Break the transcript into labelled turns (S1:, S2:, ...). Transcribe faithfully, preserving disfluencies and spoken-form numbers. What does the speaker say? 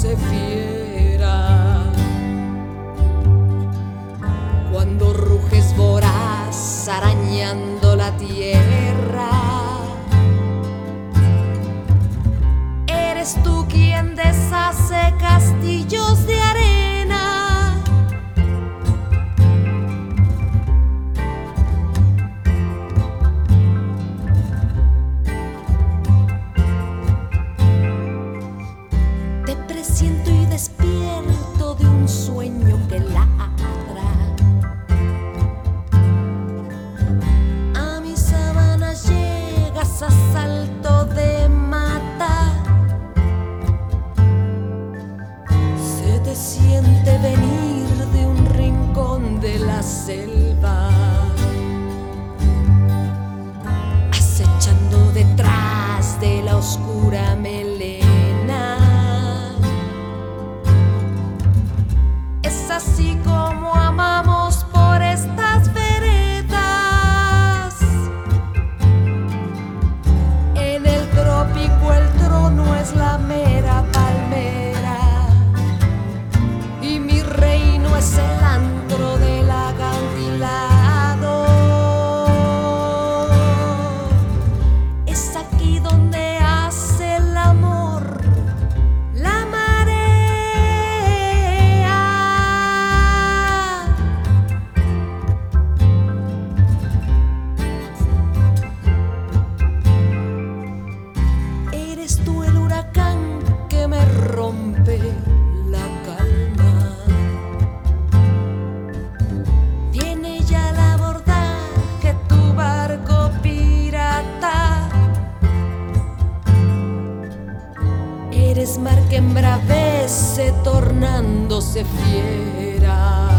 S1: tornándose fiera. Cuando ruges voraz arañando la tierra, eres tú quien deshace castillos de arena. Te presiento y despierto de un sueño que ladra. A mis sábanas llegas a salto de mata. Se te siente venir de un rincón de la selva, acechando detrás de la oscura melena. Es así como amamos por estas veredas. En el trópico el trono es la mera palmera y mi reino es el antro del acantilado. Es aquí donde hace el amor la marea. Eres tú el huracán que me rompe la calma. Viene ya el abordaje tu barco pirata. Eres mar que embravece tornándose fiera.